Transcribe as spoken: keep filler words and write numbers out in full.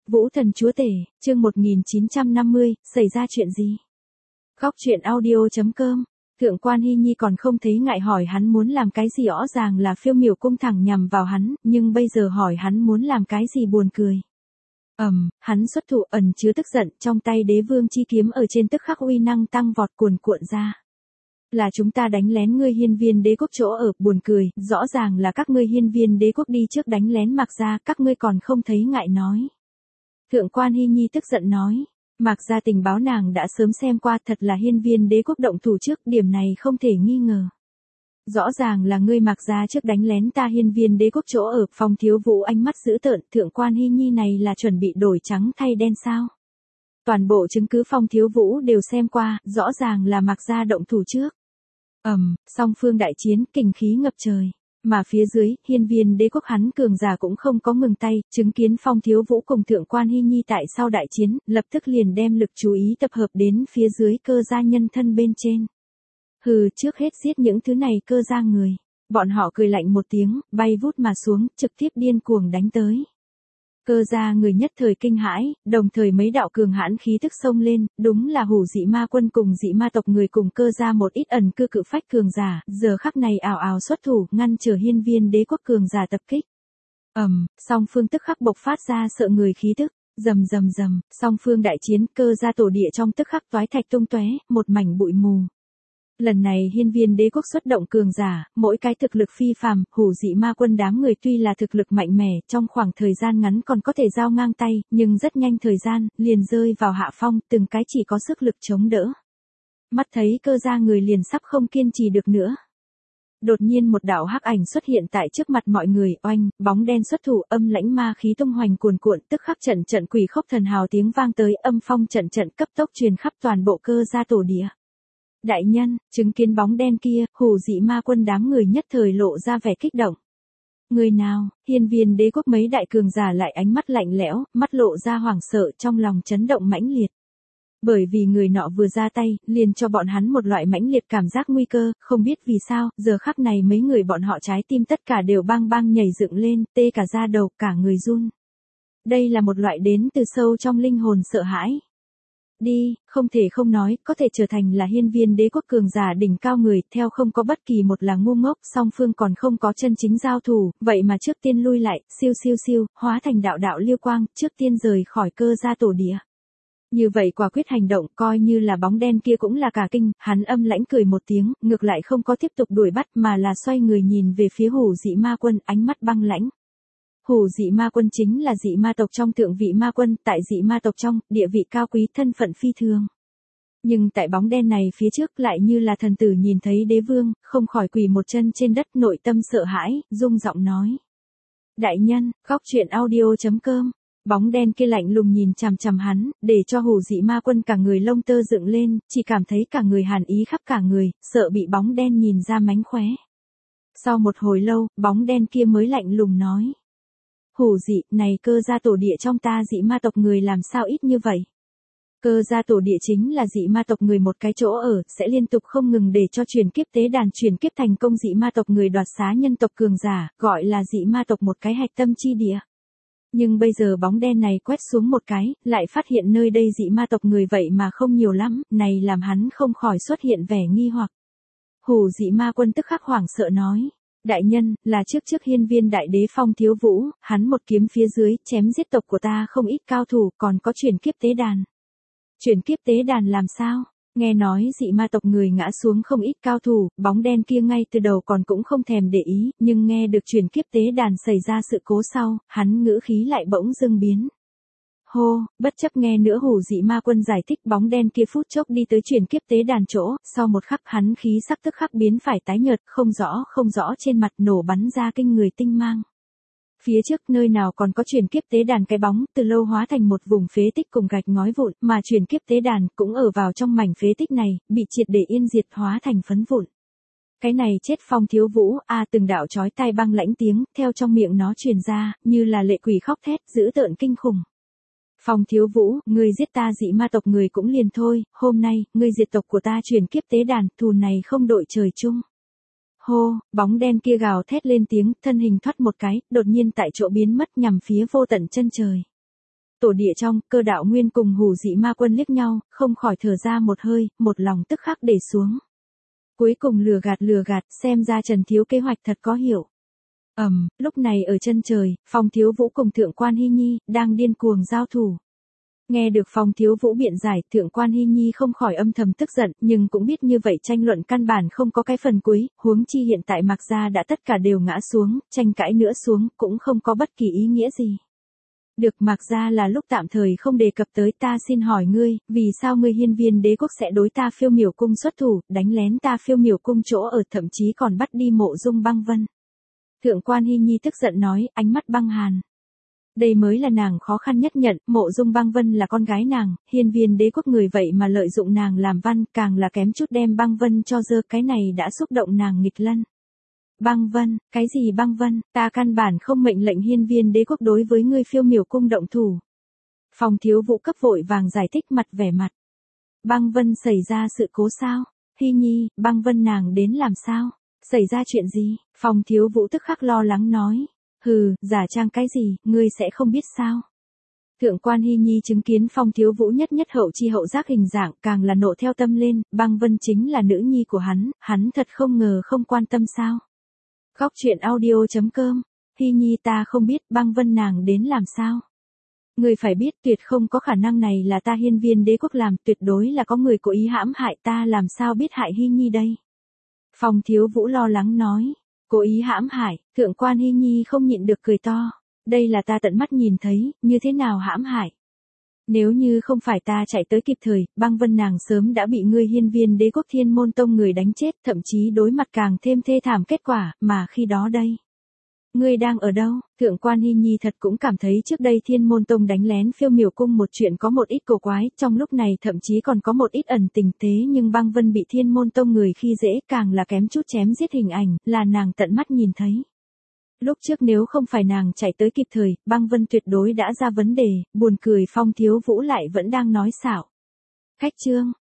Vũ thần chúa tể, chương một nghìn chín trăm năm mươi, xảy ra chuyện gì? Góc truyện audio chấm com. Thượng quan Hy Nhi còn không thấy ngại hỏi hắn muốn làm cái gì, rõ ràng là phiêu miểu cung thẳng nhằm vào hắn, nhưng bây giờ hỏi hắn muốn làm cái gì buồn cười. Ầm, um, hắn xuất thủ ẩn chứa tức giận, trong tay đế vương chi kiếm ở trên tức khắc uy năng tăng vọt cuồn cuộn ra. Là chúng ta đánh lén ngươi Hiên Viên đế quốc chỗ ở, buồn cười, rõ ràng là các ngươi Hiên Viên đế quốc đi trước đánh lén Mạc gia, các ngươi còn không thấy ngại nói. Thượng quan Hy Nhi tức giận nói, Mạc gia tình báo nàng đã sớm xem qua, thật là Hiên Viên đế quốc động thủ trước, điểm này không thể nghi ngờ. Rõ ràng là ngươi Mạc gia trước đánh lén ta Hiên Viên đế quốc chỗ ở. Phong Thiếu Vũ ánh mắt dữ tợn, Thượng quan Hy Nhi này là chuẩn bị đổi trắng thay đen sao? Toàn bộ chứng cứ Phong Thiếu Vũ đều xem qua, rõ ràng là Mạc gia động thủ trước. Ầm, um, song phương đại chiến, kình khí ngập trời. Mà phía dưới, Hiên Viên đế quốc hắn cường giả cũng không có ngừng tay, chứng kiến Phong Thiếu Vũ cùng Thượng quan Hy Nhi tại sau đại chiến, lập tức liền đem lực chú ý tập hợp đến phía dưới Cơ gia nhân thân bên trên. Hừ, trước hết giết những thứ này Cơ gia người. Bọn họ cười lạnh một tiếng, bay vút mà xuống, trực tiếp điên cuồng đánh tới. Cơ gia người nhất thời kinh hãi, đồng thời mấy đạo cường hãn khí tức xông lên, đúng là Hủ Dị Ma Quân cùng Dị Ma tộc người cùng Cơ gia một ít ẩn cư cự phách cường giả, giờ khắc này ảo ảo xuất thủ, ngăn trở Hiên Viên đế quốc cường giả tập kích. Ầm, um, song phương tức khắc bộc phát ra sợ người khí tức, rầm rầm rầm, song phương đại chiến, Cơ gia tổ địa trong tức khắc toái thạch tung tóe, một mảnh bụi mù. Lần này Hiên Viên đế quốc xuất động cường giả, mỗi cái thực lực phi phàm, Hủ Dị Ma Quân đám người tuy là thực lực mạnh mẽ, trong khoảng thời gian ngắn còn có thể giao ngang tay, nhưng rất nhanh thời gian, liền rơi vào hạ phong, từng cái chỉ có sức lực chống đỡ. Mắt thấy Cơ gia người liền sắp không kiên trì được nữa. Đột nhiên một đạo hắc ảnh xuất hiện tại trước mặt mọi người, oanh, bóng đen xuất thủ, âm lãnh ma khí tung hoành cuồn cuộn, tức khắc trận trận quỷ khốc thần hào tiếng vang tới, âm phong trận trận cấp tốc truyền khắp toàn bộ Cơ gia tổ địa. Đại nhân, chứng kiến bóng đen kia, Hủ Dị Ma Quân đám người nhất thời lộ ra vẻ kích động. Người nào? Hiên Viên đế quốc mấy đại cường giả lại ánh mắt lạnh lẽo, mắt lộ ra hoảng sợ, trong lòng chấn động mãnh liệt. Bởi vì người nọ vừa ra tay, liền cho bọn hắn một loại mãnh liệt cảm giác nguy cơ, không biết vì sao, giờ khắc này mấy người bọn họ trái tim tất cả đều bang bang nhảy dựng lên, tê cả da đầu, cả người run. Đây là một loại đến từ sâu trong linh hồn sợ hãi. Đi, không thể không nói, có thể trở thành là Hiên Viên đế quốc cường giả đỉnh cao người, theo không có bất kỳ một là ngu ngốc, song phương còn không có chân chính giao thủ, vậy mà trước tiên lui lại, siêu siêu siêu, hóa thành đạo đạo liêu quang, trước tiên rời khỏi Cơ gia tổ địa. Như vậy quả quyết hành động, coi như là bóng đen kia cũng là cả kinh, hắn âm lãnh cười một tiếng, ngược lại không có tiếp tục đuổi bắt mà là xoay người nhìn về phía Hủ Dị Ma Quân, ánh mắt băng lãnh. Hủ Dị Ma Quân chính là Dị Ma tộc trong thượng vị ma quân, tại Dị Ma tộc trong, địa vị cao quý, thân phận phi thường. Nhưng tại bóng đen này phía trước lại như là thần tử nhìn thấy đế vương, không khỏi quỳ một chân trên đất, nội tâm sợ hãi, rung giọng nói. Đại nhân, góc truyện audio chấm com. Bóng đen kia lạnh lùng nhìn chằm chằm hắn, để cho Hủ Dị Ma Quân cả người lông tơ dựng lên, chỉ cảm thấy cả người hàn ý khắp cả người, sợ bị bóng đen nhìn ra mánh khóe. Sau một hồi lâu, bóng đen kia mới lạnh lùng nói. Hủ Dị, này Cơ gia tổ địa trong ta Dị Ma tộc người làm sao ít như vậy? Cơ gia tổ địa chính là Dị Ma tộc người một cái chỗ ở, sẽ liên tục không ngừng để cho truyền kiếp tế đàn truyền kiếp thành công Dị Ma tộc người đoạt xá nhân tộc cường giả, gọi là Dị Ma tộc một cái hạch tâm chi địa. Nhưng bây giờ bóng đen này quét xuống một cái, lại phát hiện nơi đây Dị Ma tộc người vậy mà không nhiều lắm, này làm hắn không khỏi xuất hiện vẻ nghi hoặc. Hủ Dị Ma Quân tức khắc hoảng sợ nói. Đại nhân, là trước trước Hiên Viên đại đế Phong Thiếu Vũ, hắn một kiếm phía dưới, chém giết tộc của ta không ít cao thủ, còn có chuyển kiếp tế đàn. Chuyển kiếp tế đàn làm sao? Nghe nói Dị Ma tộc người ngã xuống không ít cao thủ, bóng đen kia ngay từ đầu còn cũng không thèm để ý, nhưng nghe được chuyển kiếp tế đàn xảy ra sự cố sau, hắn ngữ khí lại bỗng dưng biến. Hô, bất chấp nghe nữa Hủ Dị Ma Quân giải thích, bóng đen kia phút chốc đi tới chuyển kiếp tế đàn chỗ, sau một khắc hắn khí sắc tức khắc biến phải tái nhợt, không rõ không rõ trên mặt nổ bắn ra kinh người tinh mang. Phía trước nơi nào còn có chuyển kiếp tế đàn cái bóng, từ lâu hóa thành một vùng phế tích cùng gạch ngói vụn, mà chuyển kiếp tế đàn cũng ở vào trong mảnh phế tích này, bị triệt để yên diệt hóa thành phấn vụn. Cái này chết Phong Thiếu Vũ, a à, từng đạo chói tai băng lãnh tiếng, theo trong miệng nó truyền ra, như là lệ quỷ khóc thét, dữ tợn kinh khủng. Phong Thiếu Vũ, ngươi giết ta Dị Ma tộc người cũng liền thôi, hôm nay, ngươi diệt tộc của ta truyền kiếp tế đàn, thù này không đội trời chung. Hô, bóng đen kia gào thét lên tiếng, thân hình thoát một cái, đột nhiên tại chỗ biến mất nhằm phía vô tận chân trời. Tổ địa trong, Cơ Đạo Nguyên cùng Hủ Dị Ma Quân liếc nhau, không khỏi thở ra một hơi, một lòng tức khắc để xuống. Cuối cùng lừa gạt lừa gạt, xem ra Trần Thiếu kế hoạch thật có hiệu. Ầm, um, lúc này ở chân trời, Phong Thiếu Vũ cùng Thượng Quan Hy Nhi đang điên cuồng giao thủ. Nghe được Phong Thiếu Vũ biện giải, Thượng Quan Hy Nhi không khỏi âm thầm tức giận, nhưng cũng biết như vậy tranh luận căn bản không có cái phần cuối, huống chi hiện tại Mạc gia đã tất cả đều ngã xuống, tranh cãi nữa xuống cũng không có bất kỳ ý nghĩa gì. Được, Mạc gia là lúc tạm thời không đề cập tới, ta xin hỏi ngươi, vì sao ngươi Hiên Viên Đế Quốc sẽ đối ta Phiêu Miểu Cung xuất thủ, đánh lén ta Phiêu Miểu Cung chỗ ở, thậm chí còn bắt đi Mộ Dung Băng Vân. Thượng Quan Hy Nhi tức giận nói, ánh mắt băng hàn. Đây mới là nàng khó khăn nhất nhận, Mộ Dung Băng Vân là con gái nàng, Hiên Viên Đế Quốc người vậy mà lợi dụng nàng làm văn, càng là kém chút đem Băng Vân cho dơ, cái này đã xúc động nàng nghịch lân. Băng Vân, cái gì Băng Vân, ta căn bản không mệnh lệnh Hiên Viên Đế Quốc đối với ngươi Phiêu Miểu Cung động thủ. Phong Thiếu Vũ cấp vội vàng giải thích, mặt vẻ mặt. Băng Vân xảy ra sự cố sao? Hy Nhi, Băng Vân nàng đến làm sao? Xảy ra chuyện gì? Phong Thiếu Vũ tức khắc lo lắng nói. Hừ, giả trang cái gì, ngươi sẽ không biết sao? Thượng Quan Hy Nhi chứng kiến Phong Thiếu Vũ nhất nhất hậu chi hậu giác hình dạng, càng là nộ theo tâm lên, Băng Vân chính là nữ nhi của hắn, hắn thật không ngờ không quan tâm sao? Góc truyện audio chấm com. Hy Nhi, ta không biết Băng Vân nàng đến làm sao? Ngươi phải biết, tuyệt không có khả năng này là ta Hiên Viên Đế Quốc làm, tuyệt đối là có người cố ý hãm hại, ta làm sao biết hại Hy Nhi đây? Phong Thiếu Vũ lo lắng nói. Cố ý hãm hại, Thượng Quan Hy Nhi không nhịn được cười to. Đây là ta tận mắt nhìn thấy, như thế nào hãm hại? Nếu như không phải ta chạy tới kịp thời, Băng Vân nàng sớm đã bị ngươi Hiên Viên Đế Quốc Thiên Môn Tông người đánh chết, thậm chí đối mặt càng thêm thê thảm kết quả, mà khi đó đây. Ngươi đang ở đâu? Thượng Quan Hy Nhi thật cũng cảm thấy trước đây Thiên Môn Tông đánh lén Phiêu Miểu Cung một chuyện có một ít cổ quái, trong lúc này thậm chí còn có một ít ẩn tình, thế nhưng Băng Vân bị Thiên Môn Tông người khi dễ, càng là kém chút chém giết hình ảnh, là nàng tận mắt nhìn thấy. Lúc trước nếu không phải nàng chạy tới kịp thời, Băng Vân tuyệt đối đã ra vấn đề, buồn cười Phong Thiếu Vũ lại vẫn đang nói xạo. Khách trương,